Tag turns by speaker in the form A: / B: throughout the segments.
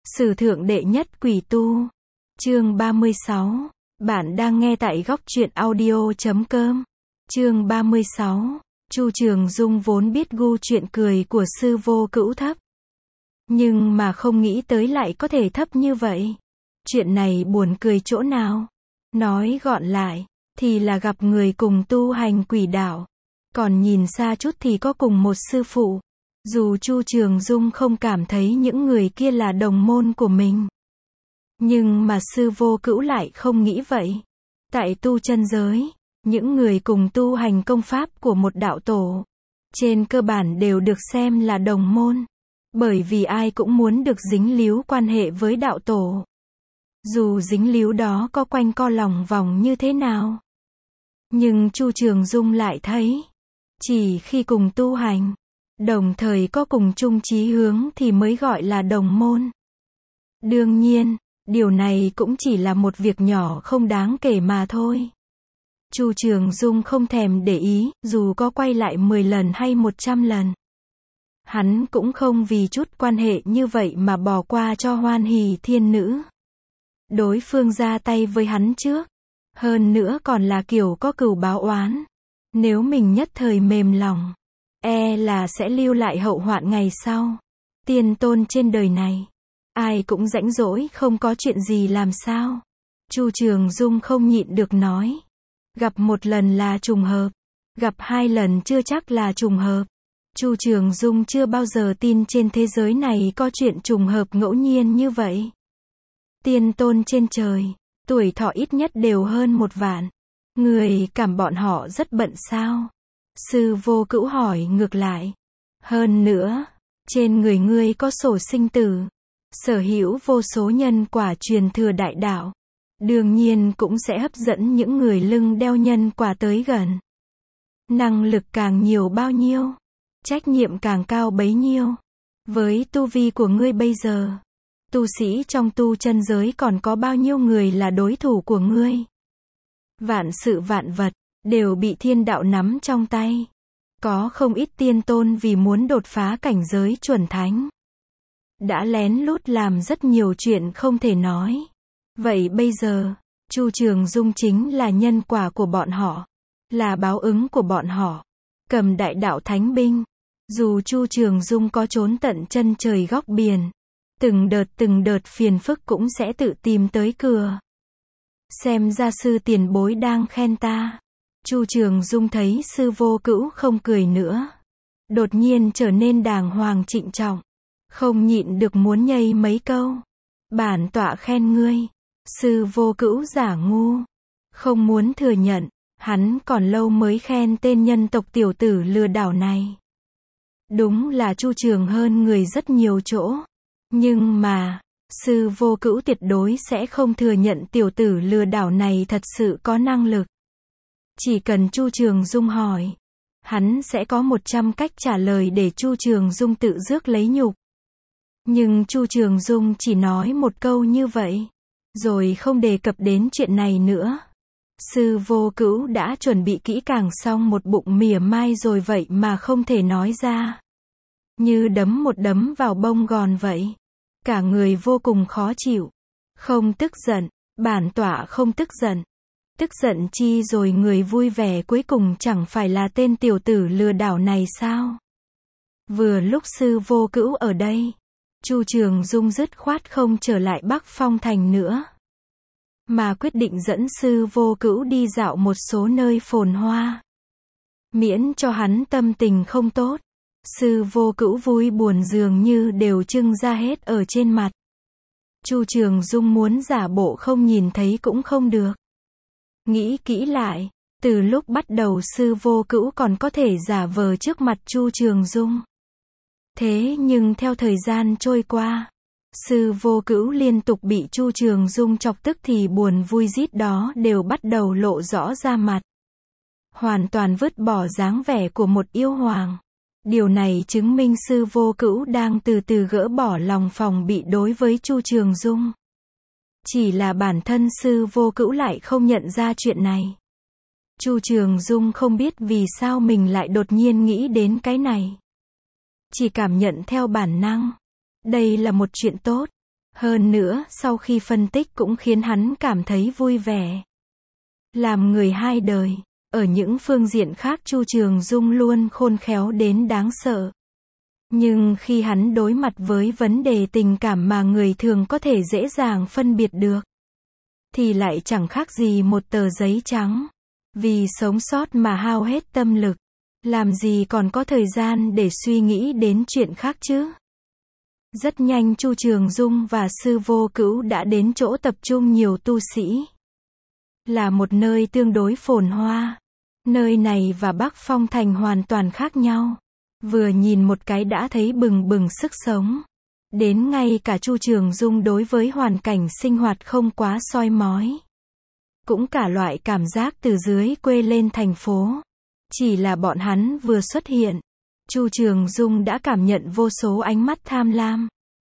A: Sử thượng đệ nhất quỷ tu. Chương 36. Bạn đang nghe tại góc truyện audio.com. Chương 36. Chu Trường Dung vốn biết gu chuyện cười của Sư Vô Cữu thấp, nhưng mà không nghĩ tới lại có thể thấp như vậy. Chuyện này buồn cười chỗ nào? Nói gọn lại, thì là gặp người cùng tu hành quỷ đạo. Còn nhìn xa chút thì có cùng một sư phụ. Dù Chu Trường Dung không cảm thấy những người kia là đồng môn của mình, nhưng mà Sư Vô Cữu lại không nghĩ vậy. Tại tu chân giới, những người cùng tu hành công pháp của một đạo tổ, trên cơ bản đều được xem là đồng môn. Bởi vì ai cũng muốn được dính líu quan hệ với đạo tổ. Dù dính líu đó có quanh co lòng vòng như thế nào. Nhưng Chu Trường Dung lại thấy, chỉ khi cùng tu hành, đồng thời có cùng chung chí hướng thì mới gọi là đồng môn. Đương nhiên, điều này cũng chỉ là một việc nhỏ không đáng kể mà thôi. Chu Trường Dung không thèm để ý, dù có quay lại 10 lần hay 100 lần. Hắn cũng không vì chút quan hệ như vậy mà bỏ qua cho Hoan Hỷ Thiên Nữ. Đối phương ra tay với hắn trước, hơn nữa còn là kiểu có cừu báo oán. Nếu mình nhất thời mềm lòng, e là sẽ lưu lại hậu hoạn ngày sau. Tiên tôn trên đời này, ai cũng rãnh rỗi không có chuyện gì làm sao. Chu Trường Dung không nhịn được nói. Gặp một lần là trùng hợp, gặp 2 lần chưa chắc là trùng hợp. Chu Trường Dung chưa bao giờ tin trên thế giới này có chuyện trùng hợp ngẫu nhiên như vậy. Tiên tôn trên trời, tuổi thọ ít nhất đều hơn 1 vạn. Người cảm bọn họ rất bận sao? Sư Vô Cữu hỏi ngược lại. Hơn nữa, trên người ngươi có sổ sinh tử, sở hữu vô số nhân quả truyền thừa đại đạo. Đương nhiên cũng sẽ hấp dẫn những người lưng đeo nhân quả tới gần. Năng lực càng nhiều bao nhiêu, trách nhiệm càng cao bấy nhiêu. Với tu vi của ngươi bây giờ, tu sĩ trong tu chân giới còn có bao nhiêu người là đối thủ của ngươi? Vạn sự vạn vật, đều bị thiên đạo nắm trong tay. Có không ít tiên tôn vì muốn đột phá cảnh giới chuẩn thánh, đã lén lút làm rất nhiều chuyện không thể nói. Vậy bây giờ, Chu Trường Dung chính là nhân quả của bọn họ, là báo ứng của bọn họ. Cầm đại đạo thánh binh, dù Chu Trường Dung có trốn tận chân trời góc biển, từng đợt phiền phức cũng sẽ tự tìm tới cửa. Xem ra sư tiền bối đang khen ta. Chu Trường Dung thấy Sư Vô Cữu không cười nữa, đột nhiên trở nên đàng hoàng trịnh trọng, không nhịn được muốn nhây mấy câu. Bản tọa khen ngươi. Sư Vô Cữu giả ngu, không muốn thừa nhận, hắn còn lâu mới khen tên nhân tộc tiểu tử lừa đảo này. Đúng là Chu Trường hơn người rất nhiều chỗ, nhưng mà, Sư Vô Cữu tuyệt đối sẽ không thừa nhận tiểu tử lừa đảo này thật sự có năng lực. Chỉ cần Chu Trường Dung hỏi, hắn sẽ có 100 cách trả lời để Chu Trường Dung tự rước lấy nhục. Nhưng Chu Trường Dung chỉ nói một câu như vậy, rồi không đề cập đến chuyện này nữa. Sư Vô Cữu đã chuẩn bị kỹ càng xong một bụng mỉa mai rồi vậy mà không thể nói ra. Như đấm một đấm vào bông gòn vậy. Cả người vô cùng khó chịu. Không tức giận, bản tọa không tức giận. Tức giận chi rồi người vui vẻ cuối cùng chẳng phải là tên tiểu tử lừa đảo này sao? Vừa lúc Sư Vô Cữu ở đây, Chu Trường Dung dứt khoát không trở lại Bắc Phong Thành nữa, mà quyết định dẫn Sư Vô Cữu đi dạo một số nơi phồn hoa, miễn cho hắn tâm tình không tốt. Sư Vô Cữu vui buồn dường như đều trưng ra hết ở trên mặt. Chu Trường Dung muốn giả bộ không nhìn thấy cũng không được. Nghĩ kỹ lại, từ lúc bắt đầu Sư Vô Cữu còn có thể giả vờ trước mặt Chu Trường Dung. Thế nhưng theo thời gian trôi qua, Sư Vô Cữu liên tục bị Chu Trường Dung chọc tức thì buồn vui rít đó đều bắt đầu lộ rõ ra mặt. Hoàn toàn vứt bỏ dáng vẻ của một yêu hoàng. Điều này chứng minh Sư Vô Cữu đang từ từ gỡ bỏ lòng phòng bị đối với Chu Trường Dung. Chỉ là bản thân Sư Vô Cữu lại không nhận ra chuyện này. Chu Trường Dung không biết vì sao mình lại đột nhiên nghĩ đến cái này. Chỉ cảm nhận theo bản năng. Đây là một chuyện tốt. Hơn nữa, sau khi phân tích cũng khiến hắn cảm thấy vui vẻ. Làm người hai đời, ở những phương diện khác Chu Trường Dung luôn khôn khéo đến đáng sợ. Nhưng khi hắn đối mặt với vấn đề tình cảm mà người thường có thể dễ dàng phân biệt được, thì lại chẳng khác gì một tờ giấy trắng. Vì sống sót mà hao hết tâm lực, làm gì còn có thời gian để suy nghĩ đến chuyện khác chứ. Rất nhanh Chu Trường Dung và Sư Vô Cữu đã đến chỗ tập trung nhiều tu sĩ. Là một nơi tương đối phồn hoa. Nơi này và Bắc Phong Thành hoàn toàn khác nhau. Vừa nhìn một cái đã thấy bừng bừng sức sống. Đến ngay cả Chu Trường Dung đối với hoàn cảnh sinh hoạt không quá soi mói. Cũng cả loại cảm giác từ dưới quê lên thành phố. Chỉ là bọn hắn vừa xuất hiện, Chu Trường Dung đã cảm nhận vô số ánh mắt tham lam,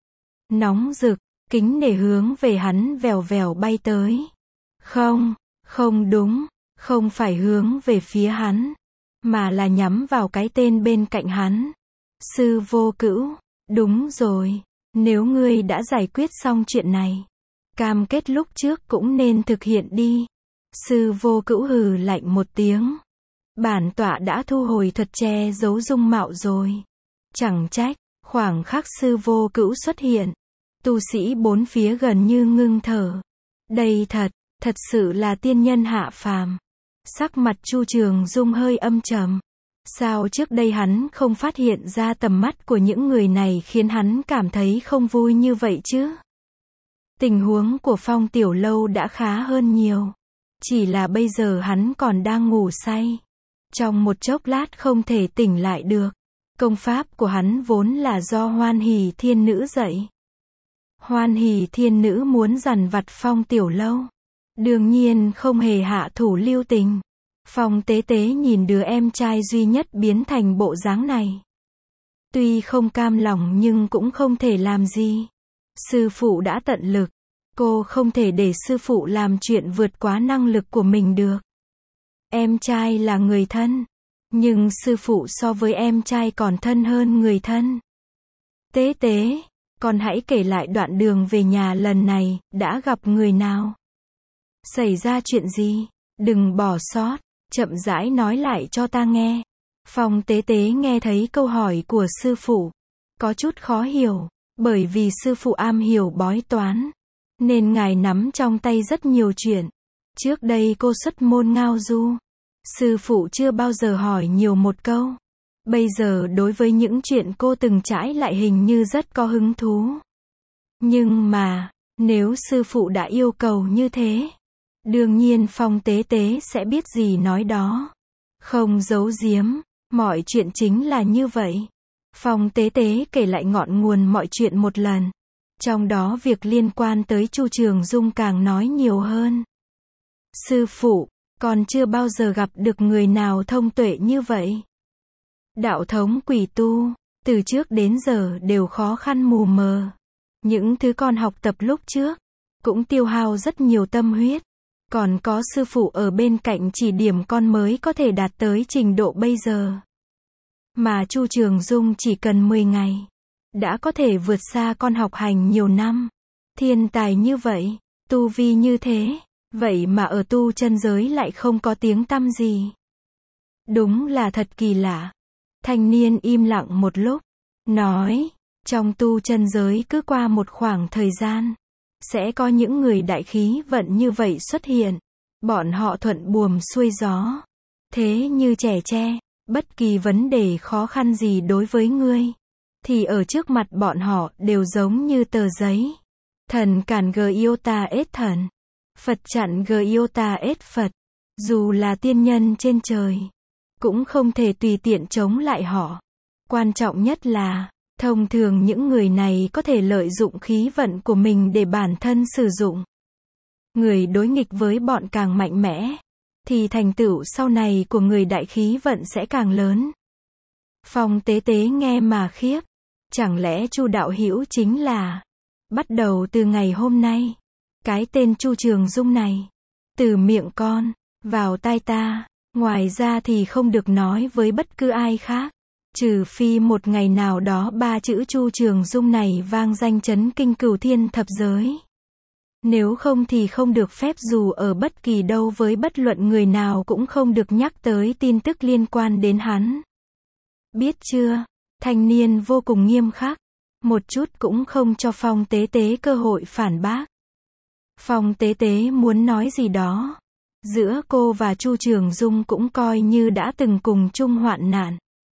A: nóng rực, kính nể hướng về hắn vèo vèo bay tới. Không, không đúng, không phải hướng về phía hắn, mà là nhắm vào cái tên bên cạnh hắn. Sư Vô Cữu, đúng rồi, nếu ngươi đã giải quyết xong chuyện này, cam kết lúc trước cũng nên thực hiện đi. Sư Vô Cữu hừ lạnh một tiếng. Bản tọa đã thu hồi thuật che giấu dung mạo rồi. Chẳng trách, khoảng khắc Sư Vô Cữu xuất hiện, tu sĩ bốn phía gần như ngưng thở. Đây thật sự là tiên nhân hạ phàm. Sắc mặt Chu Trường Dung hơi âm trầm. Sao trước đây hắn không phát hiện ra tầm mắt của những người này khiến hắn cảm thấy không vui như vậy chứ? Tình huống của Phong Tiểu Lâu đã khá hơn nhiều. Chỉ là bây giờ hắn còn đang ngủ say. Trong một chốc lát không thể tỉnh lại được. Công pháp của hắn vốn là do Hoan Hỷ Thiên Nữ dạy. Hoan Hỷ Thiên Nữ muốn dằn vặt Phong Tiểu Lâu. Đương nhiên không hề hạ thủ lưu tình. Phong Tế Tế nhìn đứa em trai duy nhất biến thành bộ dáng này. Tuy không cam lòng nhưng cũng không thể làm gì. Sư phụ đã tận lực. Cô không thể để sư phụ làm chuyện vượt quá năng lực của mình được. Em trai là người thân. Nhưng sư phụ so với em trai còn thân hơn người thân. Tế Tế, con hãy kể lại đoạn đường về nhà lần này, đã gặp người nào? Xảy ra chuyện gì? Đừng bỏ sót, chậm rãi nói lại cho ta nghe. Phong Tế Tế nghe thấy câu hỏi của sư phụ, có chút khó hiểu, bởi vì sư phụ am hiểu bói toán, nên ngài nắm trong tay rất nhiều chuyện. Trước đây cô xuất môn ngao du, sư phụ chưa bao giờ hỏi nhiều một câu. Bây giờ đối với những chuyện cô từng trải lại hình như rất có hứng thú. Nhưng mà, nếu sư phụ đã yêu cầu như thế, đương nhiên Phong Tế Tế sẽ biết gì nói đó. Không giấu giếm, mọi chuyện chính là như vậy. Phong Tế Tế kể lại ngọn nguồn mọi chuyện một lần. Trong đó việc liên quan tới Chu Trường Dung càng nói nhiều hơn. Sư phụ, con chưa bao giờ gặp được người nào thông tuệ như vậy. Đạo thống quỷ tu, từ trước đến giờ đều khó khăn mù mờ. Những thứ con học tập lúc trước, cũng tiêu hao rất nhiều tâm huyết. Còn có sư phụ ở bên cạnh chỉ điểm con mới có thể đạt tới trình độ bây giờ. Mà Chu Trường Dung chỉ cần 10 ngày, đã có thể vượt xa con học hành nhiều năm. Thiên tài như vậy, tu vi như thế, vậy mà ở tu chân giới lại không có tiếng tăm gì. Đúng là thật kỳ lạ. Thanh niên im lặng một lúc, nói, trong tu chân giới cứ qua một khoảng thời gian, sẽ có những người đại khí vận như vậy xuất hiện. Bọn họ thuận buồm xuôi gió. Thế như trẻ tre, bất kỳ vấn đề khó khăn gì đối với ngươi, thì ở trước mặt bọn họ đều giống như tờ giấy. Thần cản Giota ết thần. Phật chặn Giota ết Phật. Dù là tiên nhân trên trời, cũng không thể tùy tiện chống lại họ. Quan trọng nhất là, thông thường những người này có thể lợi dụng khí vận của mình để bản thân sử dụng. Người đối nghịch với bọn càng mạnh mẽ, thì thành tựu sau này của người đại khí vận sẽ càng lớn. Phong Tế Tế nghe mà khiếp. Chẳng lẽ Chu đạo hữu chính là, bắt đầu từ ngày hôm nay, cái tên Chu Trường Dung này, từ miệng con, vào tai ta, ngoài ra thì không được nói với bất cứ ai khác. Trừ phi một ngày nào đó ba chữ Chu Trường Dung này vang danh chấn kinh cửu thiên thập giới. Nếu không thì không được phép dù ở bất kỳ đâu với bất luận người nào cũng không được nhắc tới tin tức liên quan đến hắn. Biết chưa? Thanh niên vô cùng nghiêm khắc. Một chút cũng không cho Phong Tế Tế cơ hội phản bác. Phong Tế Tế muốn nói gì đó. Giữa cô và Chu Trường Dung cũng coi như đã từng cùng chung hoạn nạn.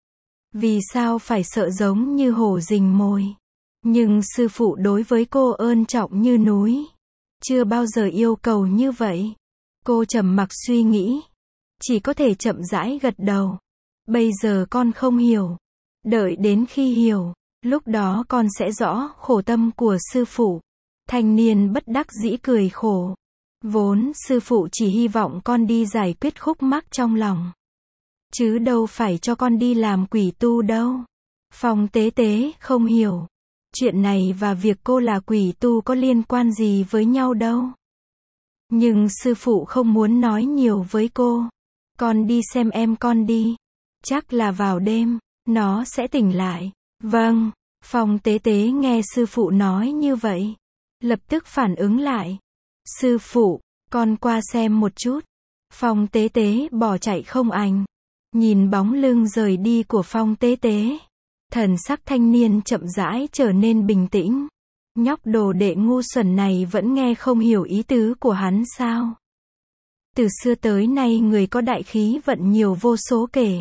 A: Vì sao phải sợ giống như hổ rình mồi? Nhưng sư phụ đối với cô ơn trọng như núi. Chưa bao giờ yêu cầu như vậy. Cô trầm mặc suy nghĩ. Chỉ có thể chậm rãi gật đầu. Bây giờ con không hiểu. Đợi đến khi hiểu, lúc đó con sẽ rõ khổ tâm của sư phụ. Thanh niên bất đắc dĩ cười khổ. Vốn sư phụ chỉ hy vọng con đi giải quyết khúc mắc trong lòng. Chứ đâu phải cho con đi làm quỷ tu đâu. Phong Tế Tế không hiểu. Chuyện này và việc cô là quỷ tu có liên quan gì với nhau đâu. Nhưng sư phụ không muốn nói nhiều với cô. Con đi xem em con đi. Chắc là vào đêm, nó sẽ tỉnh lại. Vâng, Phong Tế Tế nghe sư phụ nói như vậy. Lập tức phản ứng lại. Sư phụ, con qua xem một chút. Phong Tế Tế bỏ chạy không ảnh. Nhìn bóng lưng rời đi của Phong Tế Tế. Thần sắc thanh niên chậm rãi trở nên bình tĩnh. Nhóc đồ đệ ngu xuẩn này vẫn nghe không hiểu ý tứ của hắn sao? Từ xưa tới nay người có đại khí vận nhiều vô số kể.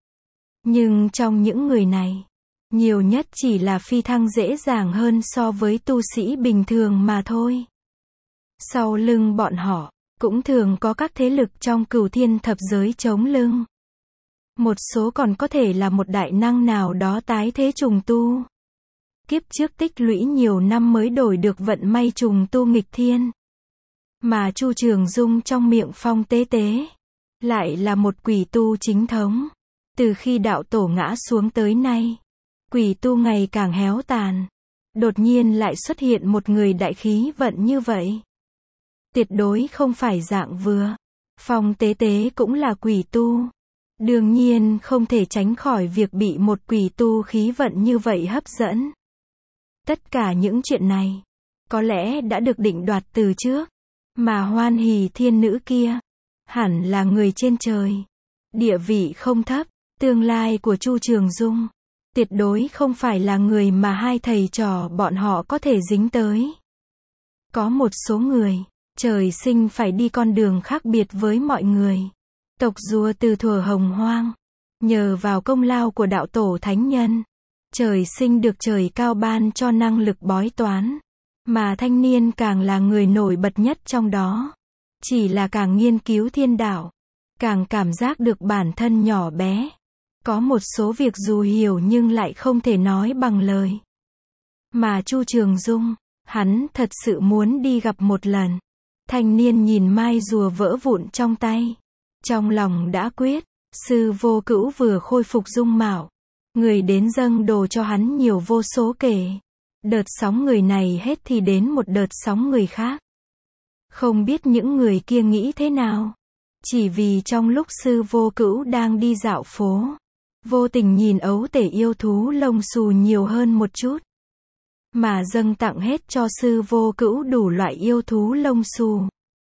A: Nhưng trong những người này, nhiều nhất chỉ là phi thăng dễ dàng hơn so với tu sĩ bình thường mà thôi. Sau lưng bọn họ, cũng thường có các thế lực trong cửu thiên thập giới chống lưng. Một số còn có thể là một đại năng nào đó tái thế trùng tu. Kiếp trước tích lũy nhiều năm mới đổi được vận may trùng tu nghịch thiên. Mà Chu Trường Dung trong miệng Phong Tế Tế, lại là một quỷ tu chính thống. Từ khi đạo tổ ngã xuống tới nay, quỷ tu ngày càng héo tàn. Đột nhiên lại xuất hiện một người đại khí vận như vậy. Tuyệt đối không phải dạng vừa. Phong Tế Tế cũng là quỷ tu. Đương nhiên không thể tránh khỏi việc bị một quỷ tu khí vận như vậy hấp dẫn. Tất cả những chuyện này, có lẽ đã được định đoạt từ trước. Mà Hoan Hỷ thiên nữ kia, hẳn là người trên trời. Địa vị không thấp, tương lai của Chu Trường Dung, tuyệt đối không phải là người mà hai thầy trò bọn họ có thể dính tới. Có một số người, trời sinh phải đi con đường khác biệt với mọi người. Tộc rùa từ thuở hồng hoang, nhờ vào công lao của đạo tổ thánh nhân, trời sinh được trời cao ban cho năng lực bói toán. Mà thanh niên càng là người nổi bật nhất trong đó. Chỉ là càng nghiên cứu thiên đạo, càng cảm giác được bản thân nhỏ bé. Có một số việc dù hiểu nhưng lại không thể nói bằng lời. Mà Chu Trường Dung, hắn thật sự muốn đi gặp một lần. Thanh niên nhìn mai rùa vỡ vụn trong tay. Trong lòng đã quyết, sư vô cữu vừa khôi phục dung mạo. Người đến dâng đồ cho hắn nhiều vô số kể. Đợt sóng người này hết thì đến một đợt sóng người khác. Không biết những người kia nghĩ thế nào. Chỉ vì trong lúc sư vô cữu đang đi dạo phố, vô tình nhìn ấu tể yêu thú lông xù nhiều hơn một chút. Mà dâng tặng hết cho sư vô cữu đủ loại yêu thú lông xù.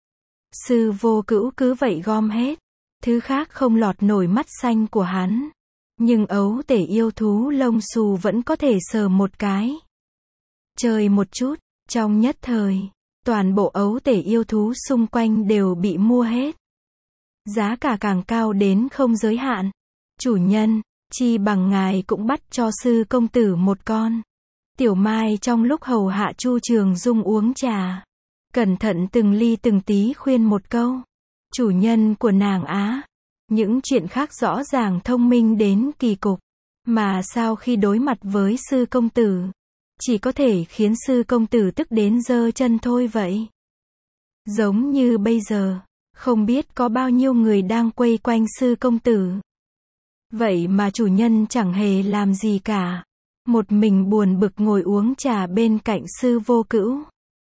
A: Sư vô cữu cứ vậy gom hết. Thứ khác không lọt nổi mắt xanh của hắn. Nhưng ấu tể yêu thú lông xù vẫn có thể sờ một cái. Chơi một chút, trong nhất thời, toàn bộ ấu tể yêu thú xung quanh đều bị mua hết. Giá cả càng cao đến không giới hạn. Chủ nhân, chi bằng ngài cũng bắt cho sư công tử một con. Tiểu Mai trong lúc hầu hạ Chu Trường Dung uống trà, cẩn thận từng ly từng tí khuyên một câu. Chủ nhân của nàng á, những chuyện khác rõ ràng thông minh đến kỳ cục. Mà sao khi đối mặt với sư công tử, chỉ có thể khiến sư công tử tức đến giơ chân thôi vậy. Giống như bây giờ, không biết có bao nhiêu người đang quây quanh sư công tử. Vậy mà chủ nhân chẳng hề làm gì cả. Một mình buồn bực ngồi uống trà bên cạnh sư vô cữu.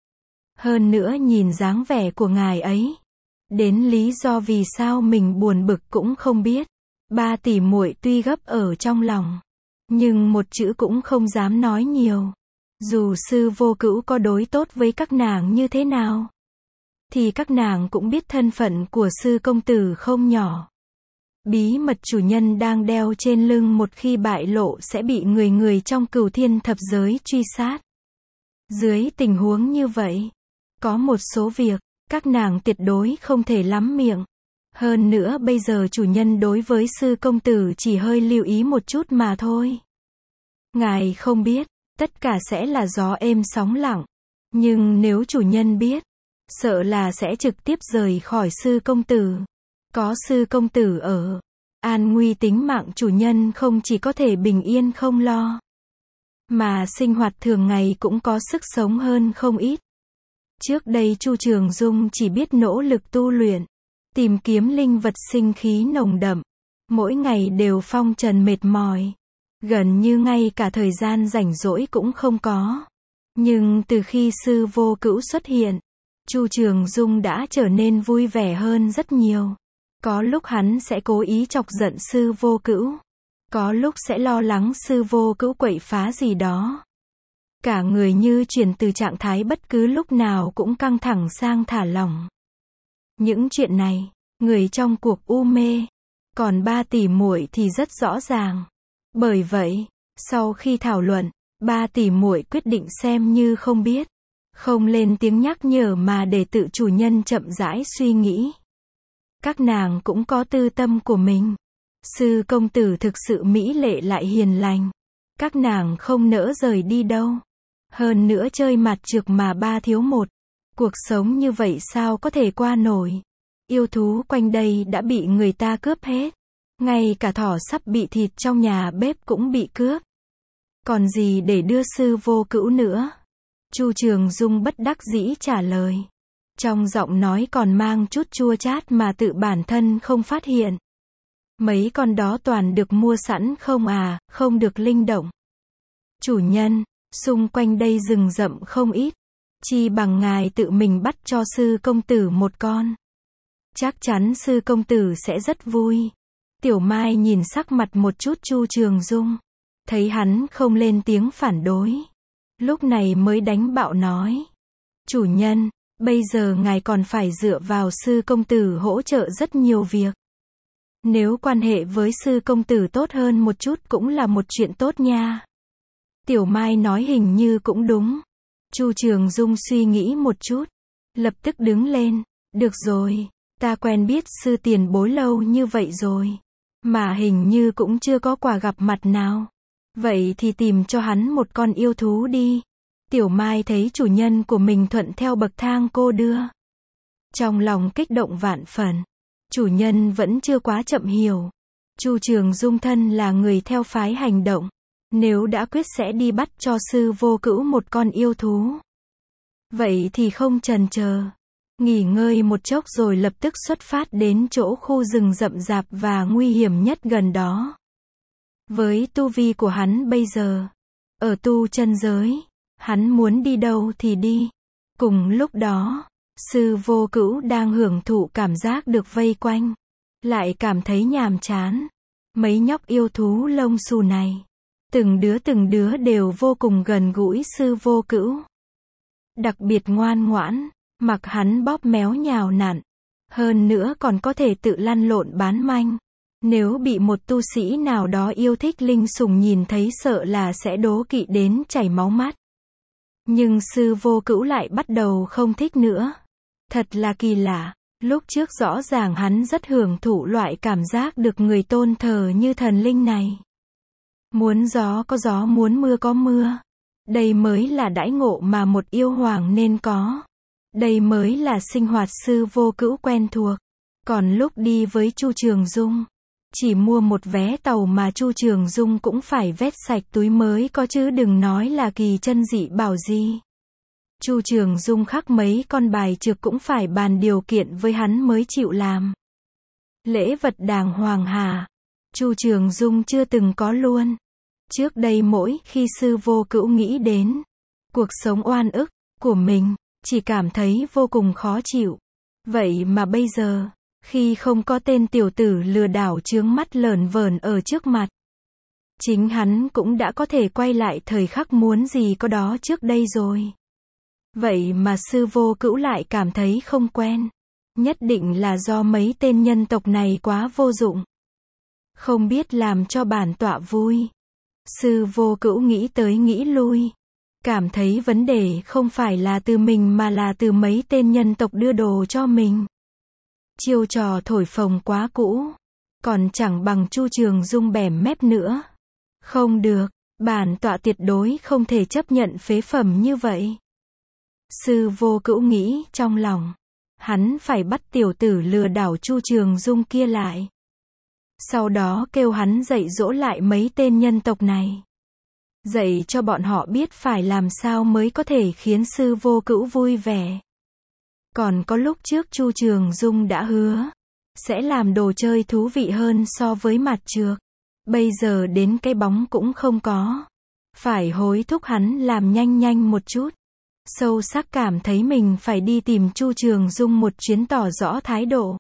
A: Hơn nữa nhìn dáng vẻ của ngài ấy, đến lý do vì sao mình buồn bực cũng không biết. Ba tỷ muội tuy gấp ở trong lòng, nhưng một chữ cũng không dám nói nhiều. Dù sư vô cữu có đối tốt với các nàng như thế nào, thì các nàng cũng biết thân phận của sư công tử không nhỏ. Bí mật chủ nhân đang đeo trên lưng một khi bại lộ sẽ bị người người trong Cửu Thiên thập giới truy sát. Dưới tình huống như vậy, có một số việc, các nàng tuyệt đối không thể lắm miệng. Hơn nữa bây giờ chủ nhân đối với sư công tử chỉ hơi lưu ý một chút mà thôi. Ngài không biết, tất cả sẽ là gió êm sóng lặng. Nhưng nếu chủ nhân biết, sợ là sẽ trực tiếp rời khỏi sư công tử. Có sư công tử ở, an nguy tính mạng chủ nhân không chỉ có thể bình yên không lo, mà sinh hoạt thường ngày cũng có sức sống hơn không ít. Trước đây Chu Trường Dung chỉ biết nỗ lực tu luyện, tìm kiếm linh vật sinh khí nồng đậm, mỗi ngày đều phong trần mệt mỏi, gần như ngay cả thời gian rảnh rỗi cũng không có. Nhưng từ khi sư vô cữu xuất hiện, Chu Trường Dung đã trở nên vui vẻ hơn rất nhiều. Có lúc hắn sẽ cố ý chọc giận sư vô cữu, có lúc sẽ lo lắng sư vô cữu quậy phá gì đó. Cả người như chuyển từ trạng thái bất cứ lúc nào cũng căng thẳng sang thả lỏng. Những chuyện này, người trong cuộc u mê, còn ba tỷ muội thì rất rõ ràng. Bởi vậy, sau khi thảo luận, ba tỷ muội quyết định xem như không biết, không lên tiếng nhắc nhở mà để tự chủ nhân chậm rãi suy nghĩ. Các nàng cũng có tư tâm của mình. Sư công tử thực sự mỹ lệ lại hiền lành. Các nàng không nỡ rời đi đâu. Hơn nữa chơi mặt trược mà ba thiếu một. Cuộc sống như vậy sao có thể qua nổi. Yêu thú quanh đây đã bị người ta cướp hết. Ngay cả thỏ sắp bị thịt trong nhà bếp cũng bị cướp. Còn gì để đưa sư vô cữu nữa? Chu Trường Dung bất đắc dĩ trả lời. Trong giọng nói còn mang chút chua chát mà tự bản thân không phát hiện. Mấy con đó toàn được mua sẵn không à, không được linh động. Chủ nhân, xung quanh đây rừng rậm không ít. Chi bằng ngài tự mình bắt cho sư công tử một con. Chắc chắn sư công tử sẽ rất vui. Tiểu Mai nhìn sắc mặt một chút Chu Trường Dung. Thấy hắn không lên tiếng phản đối. Lúc này mới đánh bạo nói. Chủ nhân, bây giờ ngài còn phải dựa vào sư công tử hỗ trợ rất nhiều việc. Nếu quan hệ với sư công tử tốt hơn một chút cũng là một chuyện tốt nha. Tiểu Mai nói hình như cũng đúng. Chu Trường Dung suy nghĩ một chút. Lập tức đứng lên. Được rồi, ta quen biết sư tiền bối lâu như vậy rồi. Mà hình như cũng chưa có quả gặp mặt nào. Vậy thì tìm cho hắn một con yêu thú đi. Tiểu Mai thấy chủ nhân của mình thuận theo bậc thang cô đưa. Trong lòng kích động vạn phần. Chủ nhân vẫn chưa quá chậm hiểu. Chu Trường Dung thân là người theo phái hành động. Nếu đã quyết sẽ đi bắt cho sư vô cữu một con yêu thú. Vậy thì không chần chờ. Nghỉ ngơi một chốc rồi lập tức xuất phát đến chỗ khu rừng rậm rạp và nguy hiểm nhất gần đó. Với tu vi của hắn bây giờ, ở tu chân giới, hắn muốn đi đâu thì đi. Cùng lúc đó, sư vô cữu đang hưởng thụ cảm giác được vây quanh. Lại cảm thấy nhàm chán. Mấy nhóc yêu thú lông xù này. Từng đứa đều vô cùng gần gũi sư vô cữu. Đặc biệt ngoan ngoãn, mặc hắn bóp méo nhào nặn. Hơn nữa còn có thể tự lăn lộn bán manh. Nếu bị một tu sĩ nào đó yêu thích linh sủng nhìn thấy sợ là sẽ đố kỵ đến chảy máu mắt. Nhưng sư vô cữu lại bắt đầu không thích nữa. Thật là kỳ lạ, lúc trước rõ ràng hắn rất hưởng thụ loại cảm giác được người tôn thờ như thần linh này. Muốn gió có gió, muốn mưa có mưa. Đây mới là đãi ngộ mà một yêu hoàng nên có. Đây mới là sinh hoạt sư vô cữu quen thuộc. Còn lúc đi với Chu Trường Dung, chỉ mua một vé tàu mà Chu Trường Dung cũng phải vét sạch túi mới có chứ đừng nói là kỳ chân dị bảo gì. Chu Trường Dung khắc mấy con bài trược cũng phải bàn điều kiện với hắn mới chịu làm. Lễ vật đàng hoàng hà, Chu Trường Dung chưa từng có luôn. Trước đây mỗi khi sư vô cữu nghĩ đến cuộc sống oan ức của mình, chỉ cảm thấy vô cùng khó chịu. Vậy mà bây giờ, khi không có tên tiểu tử lừa đảo chướng mắt lởn vởn ở trước mặt, Chính hắn cũng đã có thể quay lại thời khắc muốn gì có đó trước đây rồi. Vậy mà Sư Vô Cữu lại cảm thấy không quen. Nhất định là do mấy tên nhân tộc này quá vô dụng. Không biết làm cho bản tọa vui. Sư Vô Cữu nghĩ tới nghĩ lui. Cảm thấy vấn đề không phải là từ mình mà là từ mấy tên nhân tộc đưa đồ cho mình. Chiêu trò thổi phồng quá cũ. Còn chẳng bằng Chu Trường Dung bẻm mép nữa. Không được, bản tọa tuyệt đối không thể chấp nhận phế phẩm như vậy. Sư Vô Cữu nghĩ trong lòng. Hắn phải bắt tiểu tử lừa đảo Chu Trường Dung kia lại. Sau đó kêu hắn dạy dỗ lại mấy tên nhân tộc này. Dạy cho bọn họ biết phải làm sao mới có thể khiến Sư Vô Cữu vui vẻ. Còn có lúc trước Chu Trường Dung đã hứa sẽ làm đồ chơi thú vị hơn so với mặt trược. Bây giờ đến cái bóng cũng không có. Phải hối thúc hắn làm nhanh nhanh một chút. Sâu sắc cảm thấy mình phải đi tìm Chu Trường Dung một chuyến tỏ rõ thái độ.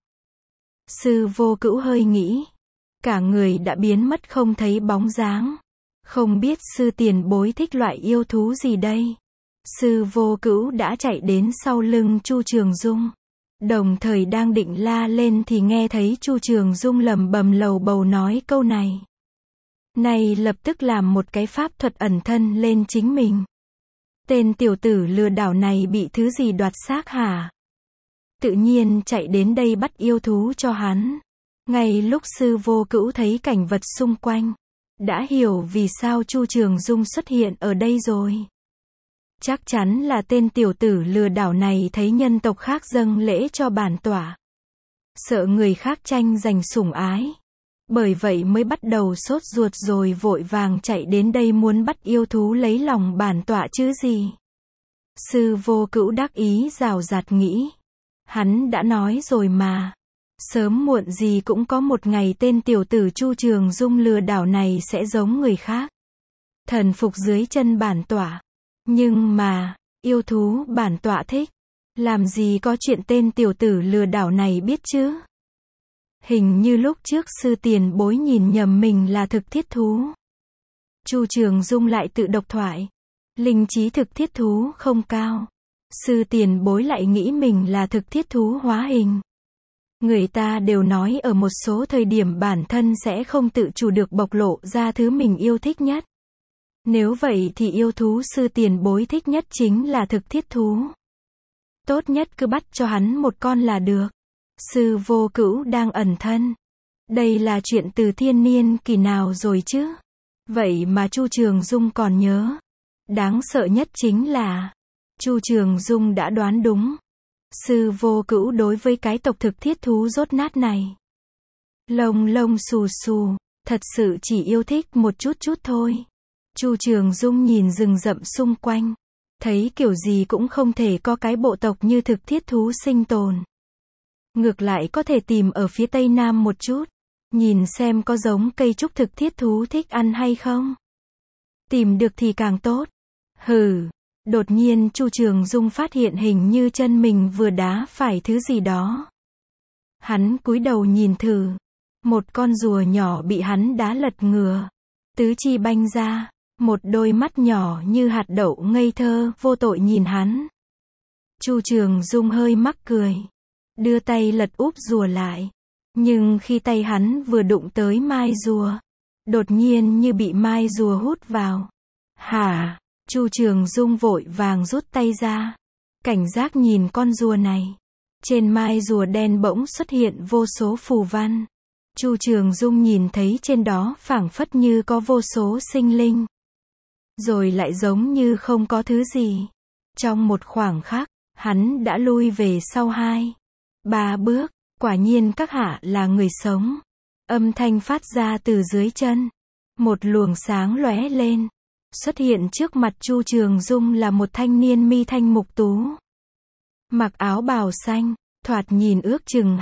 A: Sư Vô Cữu hơi nghĩ. Cả người đã biến mất không thấy bóng dáng. Không biết sư tiền bối thích loại yêu thú gì đây? Sư Vô Cữu đã chạy đến sau lưng Chu Trường Dung. Đồng thời đang định la lên thì nghe thấy Chu Trường Dung lẩm bẩm lầu bầu nói câu này. Này lập tức làm một cái pháp thuật ẩn thân lên chính mình. Tên tiểu tử lừa đảo này bị thứ gì đoạt xác hả? Tự nhiên chạy đến đây bắt yêu thú cho hắn. Ngay lúc Sư Vô Cữu thấy cảnh vật xung quanh, đã hiểu vì sao Chu Trường Dung xuất hiện ở đây rồi. Chắc chắn là tên tiểu tử lừa đảo này thấy nhân tộc khác dâng lễ cho bản tọa. Sợ người khác tranh giành sủng ái. Bởi vậy mới bắt đầu sốt ruột rồi vội vàng chạy đến đây muốn bắt yêu thú lấy lòng bản tọa chứ gì. Sư Vô Cữu đắc ý rào rạt nghĩ. Hắn đã nói rồi mà. Sớm muộn gì cũng có một ngày tên tiểu tử Chu Trường Dung lừa đảo này sẽ giống người khác. Thần phục dưới chân bản tọa. Nhưng mà, yêu thú bản tọa thích. Làm gì có chuyện tên tiểu tử lừa đảo này biết chứ? Hình như lúc trước sư tiền bối nhìn nhầm mình là thực thiết thú. Chu Trường Dung lại tự độc thoại. Linh trí thực thiết thú không cao. Sư tiền bối lại nghĩ mình là thực thiết thú hóa hình. Người ta đều nói ở một số thời điểm bản thân sẽ không tự chủ được bộc lộ ra thứ mình yêu thích nhất. Nếu vậy thì yêu thú sư tiền bối thích nhất chính là thực thiết thú. Tốt nhất cứ bắt cho hắn một con là được. Sư Vô Cữu đang ẩn thân. Đây là chuyện từ thiên niên kỳ nào rồi chứ? Vậy mà Chu Trường Dung còn nhớ. Đáng sợ nhất chính là Chu Trường Dung đã đoán đúng. Sư Vô Cữu đối với cái tộc thực thiết thú rốt nát này. Lông lông xù xù, thật sự chỉ yêu thích một chút chút thôi. Chu Trường Dung nhìn rừng rậm xung quanh. Thấy kiểu gì cũng không thể có cái bộ tộc như thực thiết thú sinh tồn. Ngược lại có thể tìm ở phía tây nam một chút. Nhìn xem có giống cây trúc thực thiết thú thích ăn hay không. Tìm được thì càng tốt. Hừ. Đột nhiên Chu Trường Dung phát hiện hình như chân mình vừa đá phải thứ gì đó. Hắn cúi đầu nhìn thử. Một con rùa nhỏ bị hắn đá lật ngửa. Tứ chi banh ra. Một đôi mắt nhỏ như hạt đậu ngây thơ, vô tội nhìn hắn. Chu Trường Dung hơi mắc cười. Đưa tay lật úp rùa lại. Nhưng khi tay hắn vừa đụng tới mai rùa, đột nhiên như bị mai rùa hút vào. Hả? Chu Trường Dung vội vàng rút tay ra. Cảnh giác nhìn con rùa này. Trên mai rùa đen bỗng xuất hiện vô số phù văn. Chu Trường Dung nhìn thấy trên đó phảng phất như có vô số sinh linh. Rồi lại giống như không có thứ gì. Trong một khoảng khắc, hắn đã lui về sau 2-3 bước. Quả nhiên các hạ là người sống. Âm thanh phát ra từ dưới chân. Một luồng sáng lóe lên. Xuất hiện trước mặt Chu Trường Dung là một thanh niên mi thanh mục tú. Mặc áo bào xanh, thoạt nhìn ước chừng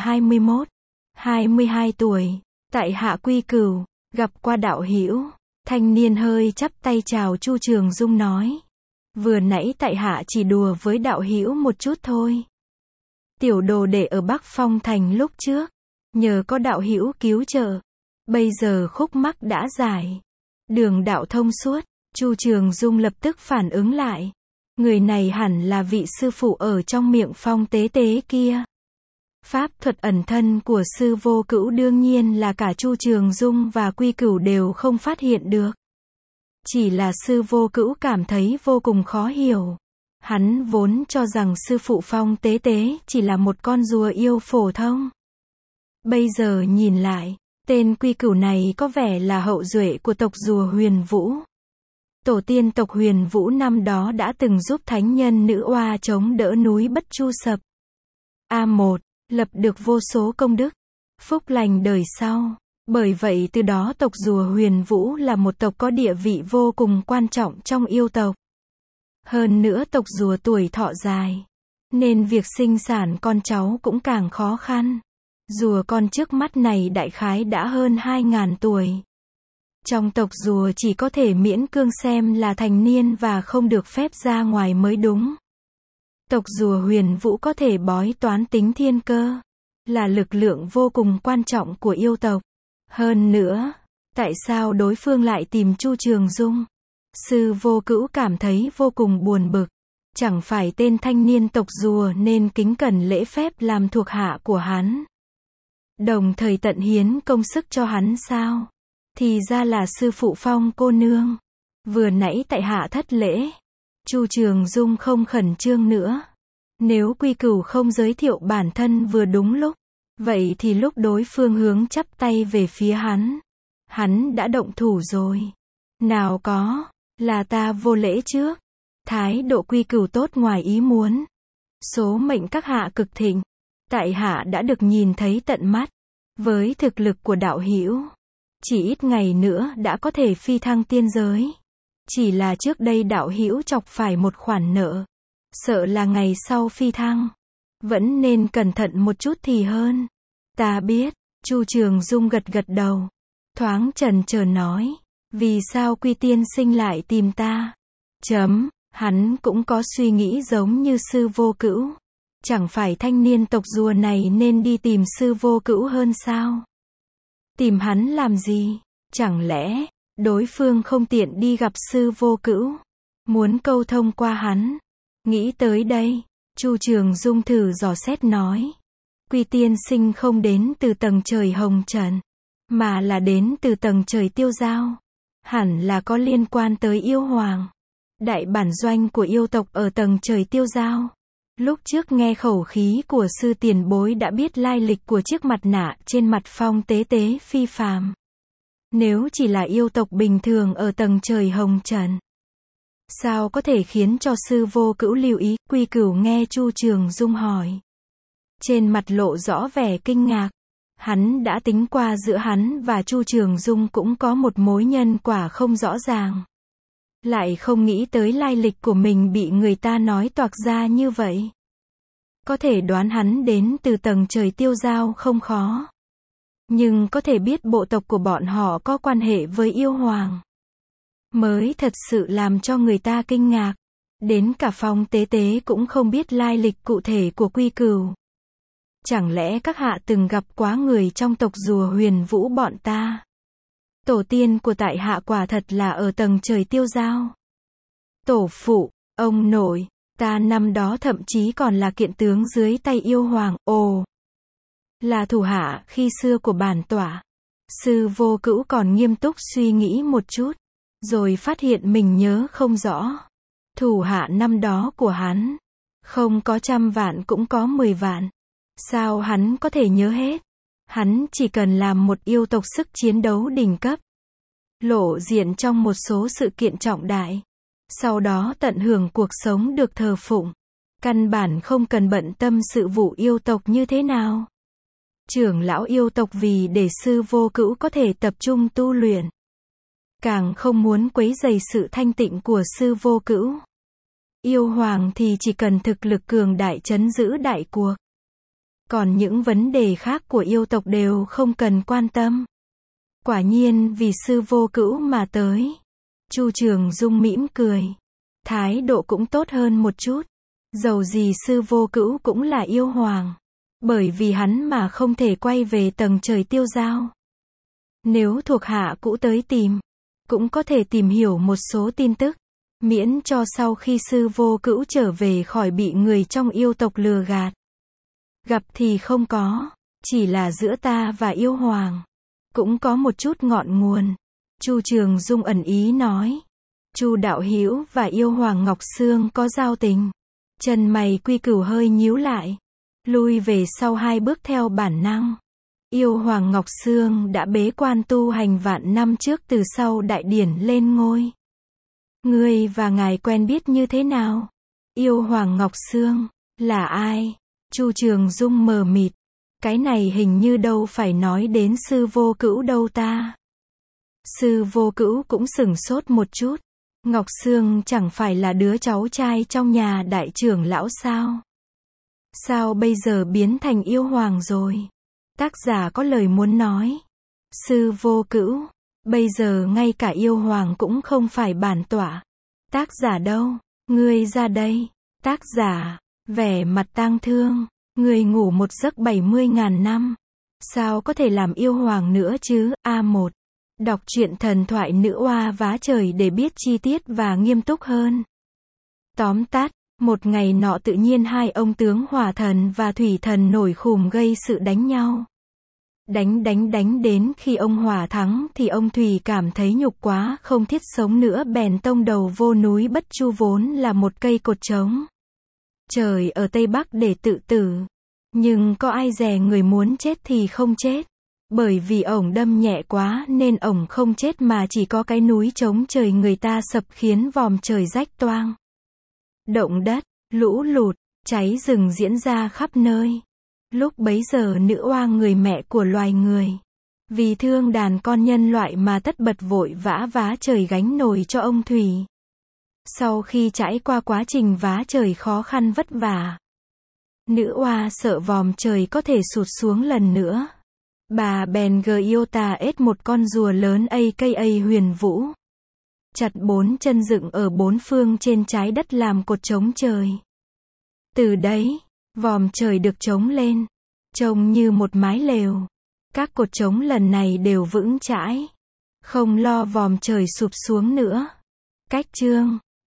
A: 21-22 tuổi. Tại Hạ Quy Cửu, gặp qua đạo hữu. Thanh niên hơi chắp tay chào Chu Trường Dung nói. Vừa nãy tại hạ chỉ đùa với đạo hữu một chút thôi. Tiểu đồ đệ ở Bắc Phong Thành lúc trước. Nhờ có đạo hữu cứu trợ. Bây giờ khúc mắc đã giải. Đường đạo thông suốt, Chu Trường Dung lập tức phản ứng lại. Người này hẳn là vị sư phụ ở trong miệng Phong Tế Tế kia. Pháp thuật ẩn thân của sư vô cữu đương nhiên là cả Chu Trường Dung và Quy Cửu đều không phát hiện được. Chỉ là sư vô cữu cảm thấy vô cùng khó hiểu. Hắn vốn cho rằng sư phụ Phong Tế Tế chỉ là một con rùa yêu phổ thông. Bây giờ nhìn lại, tên Quy Cửu này có vẻ là hậu duệ của tộc rùa Huyền Vũ. Tổ tiên tộc Huyền Vũ năm đó đã từng giúp thánh nhân nữ oa chống đỡ núi Bất Chu sập. A1, lập được vô số công đức, phúc lành đời sau. Bởi vậy từ đó tộc rùa Huyền Vũ là một tộc có địa vị vô cùng quan trọng trong yêu tộc. Hơn nữa tộc rùa tuổi thọ dài, nên việc sinh sản con cháu cũng càng khó khăn. Rùa con trước mắt này đại khái đã hơn 2.000 tuổi. Trong tộc rùa chỉ có thể miễn cưỡng xem là thành niên và không được phép ra ngoài mới đúng. Tộc rùa Huyền Vũ có thể bói toán tính thiên cơ, là lực lượng vô cùng quan trọng của yêu tộc. Hơn nữa, tại sao đối phương lại tìm Chu Trường Dung? Sư vô cữu cảm thấy vô cùng buồn bực. Chẳng phải tên thanh niên tộc rùa nên kính cẩn lễ phép làm thuộc hạ của hắn, đồng thời tận hiến công sức cho hắn sao? Thì ra là sư phụ Phong cô nương. Vừa nãy tại hạ thất lễ. Chu Trường Dung không khẩn trương nữa. Nếu Quy Cửu không giới thiệu bản thân vừa đúng lúc, vậy thì lúc đối phương hướng chắp tay về phía hắn đã động thủ rồi. Nào có, là ta vô lễ trước. Thái độ Quy Cửu tốt ngoài ý muốn. Số mệnh các hạ cực thịnh, tại hạ đã được nhìn thấy tận mắt. Với thực lực của đạo hữu, chỉ ít ngày nữa đã có thể phi thăng tiên giới. Chỉ là trước đây đạo hữu chọc phải một khoản nợ, sợ là ngày sau phi thăng, vẫn nên cẩn thận một chút thì hơn. Ta biết. Chu Trường Dung gật gật đầu, thoáng chần chờ nói, vì sao Quy tiên sinh lại tìm ta? Hắn cũng có suy nghĩ giống như sư vô cữu. Chẳng phải thanh niên tộc rùa này nên đi tìm sư vô cữu hơn sao? Tìm hắn làm gì? Chẳng lẽ đối phương không tiện đi gặp sư vô cữu, muốn câu thông qua hắn? Nghĩ tới đây, Chu Trường Dung thử dò xét nói, Quy tiên sinh không đến từ tầng trời hồng trần, mà là đến từ tầng trời tiêu giao. Hẳn là có liên quan tới yêu hoàng, đại bản doanh của yêu tộc ở tầng trời tiêu giao. Lúc trước nghe khẩu khí của sư tiền bối đã biết lai lịch của chiếc mặt nạ trên mặt Phong Tế Tế phi phàm. Nếu chỉ là yêu tộc bình thường ở tầng trời hồng trần, sao có thể khiến cho sư vô cữu lưu ý? Quy Cửu nghe Chu Trường Dung hỏi, trên mặt lộ rõ vẻ kinh ngạc. Hắn đã tính qua giữa hắn và Chu Trường Dung cũng có một mối nhân quả không rõ ràng. Lại không nghĩ tới lai lịch của mình bị người ta nói toạc ra như vậy. Có thể đoán hắn đến từ tầng trời tiêu giao không khó. Nhưng có thể biết bộ tộc của bọn họ có quan hệ với yêu hoàng, mới thật sự làm cho người ta kinh ngạc. Đến cả Phong Tế Tế cũng không biết lai lịch cụ thể của Quy Cửu. Chẳng lẽ các hạ từng gặp quá người trong tộc rùa Huyền Vũ bọn ta? Tổ tiên của tại hạ quả thật là ở tầng trời tiêu giao. Tổ phụ, ông nội, ta năm đó thậm chí còn là kiện tướng dưới tay yêu hoàng. Ồ, là thủ hạ khi xưa của bản tọa. Sư vô cữu còn nghiêm túc suy nghĩ một chút, rồi phát hiện mình nhớ không rõ. Thủ hạ năm đó của hắn, không có 100 vạn cũng có 10 vạn. Sao hắn có thể nhớ hết? Hắn chỉ cần làm một yêu tộc sức chiến đấu đỉnh cấp, lộ diện trong một số sự kiện trọng đại, sau đó tận hưởng cuộc sống được thờ phụng. Căn bản không cần bận tâm sự vụ yêu tộc như thế nào. Trưởng lão yêu tộc vì để sư vô cữu có thể tập trung tu luyện, càng không muốn quấy rầy sự thanh tịnh của sư vô cữu. Yêu hoàng thì chỉ cần thực lực cường đại trấn giữ đại cuộc. Còn những vấn đề khác của yêu tộc đều không cần quan tâm. Quả nhiên vì sư vô cữu mà tới. Chu Trường Dung mỉm cười, thái độ cũng tốt hơn một chút. Dầu gì sư vô cữu cũng là yêu hoàng, bởi vì hắn mà không thể quay về tầng trời tiêu giao. Nếu thuộc hạ cũ tới tìm, cũng có thể tìm hiểu một số tin tức, miễn cho sau khi sư vô cữu trở về khỏi bị người trong yêu tộc lừa gạt. Gặp thì không có, chỉ là giữa ta và yêu hoàng, cũng có một chút ngọn nguồn. Chu Trường Dung ẩn ý nói. Chu đạo hữu và yêu hoàng Ngọc Sương có giao tình. Chân mày Quy Cửu hơi nhíu lại, lui về sau 2 bước theo bản năng. Yêu hoàng Ngọc Sương đã bế quan tu hành vạn năm trước từ sau đại điển lên ngôi. Ngươi và ngài quen biết như thế nào? Yêu hoàng Ngọc Sương là ai? Chu Trường Dung mờ mịt. Cái này hình như đâu phải nói đến sư vô cữu đâu ta. Sư vô cữu cũng sửng sốt một chút. Ngọc Sương chẳng phải là đứa cháu trai trong nhà đại trưởng lão sao? Sao bây giờ biến thành yêu hoàng rồi? Tác giả có lời muốn nói. Sư vô cữu, bây giờ ngay cả yêu hoàng cũng không phải bản tọa. Tác giả đâu? Ngươi ra đây. Tác giả, vẻ mặt tang thương. Ngươi ngủ một giấc 70.000 năm. Sao có thể làm yêu hoàng nữa chứ? A1. Đọc truyện thần thoại nữ oa vá trời để biết chi tiết và nghiêm túc hơn. Tóm tắt, một ngày nọ tự nhiên 2 ông tướng hỏa thần và thủy thần nổi khùng gây sự đánh nhau. Đánh đến khi ông hỏa thắng thì ông thủy cảm thấy nhục quá không thiết sống nữa bèn tông đầu vô núi Bất Chu vốn là một cây cột trống trời ở Tây Bắc để tự tử. Nhưng có ai dè người muốn chết thì không chết. Bởi vì ổng đâm nhẹ quá nên ổng không chết mà chỉ có cái núi trống trời người ta sập khiến vòm trời rách toang. Động đất, lũ lụt, cháy rừng diễn ra khắp nơi. Lúc bấy giờ nữ oa người mẹ của loài người, vì thương đàn con nhân loại mà tất bật vội vã vá trời gánh nồi cho ông Thủy. Sau khi trải qua quá trình vá trời khó khăn vất vả, nữ oa sợ vòm trời có thể sụt xuống lần nữa. Bà bèn Giota ết một con rùa lớn aka Huyền Vũ. Chặt 4 chân dựng ở 4 phương trên trái đất làm cột chống trời. Từ đấy, vòm trời được chống lên, trông như một mái lều. Các cột chống lần này đều vững chãi, không lo vòm trời sụp xuống nữa. Cách chương